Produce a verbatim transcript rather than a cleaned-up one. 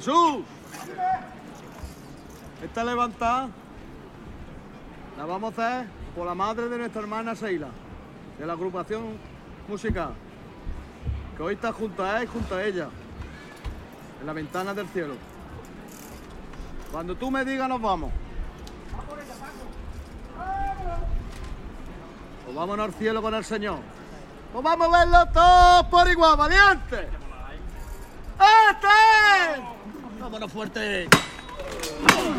Jesús. Esta levantada la vamos a hacer por la madre de nuestra hermana Seila, de la agrupación musical, que hoy está junto a él y junto a ella, en la ventana del cielo. Cuando tú me digas nos vamos. Pues vámonos al cielo con el Señor. Pues vamos a verlo todos por igual, valiente. ¡Este! ¡Vámonos fuerte!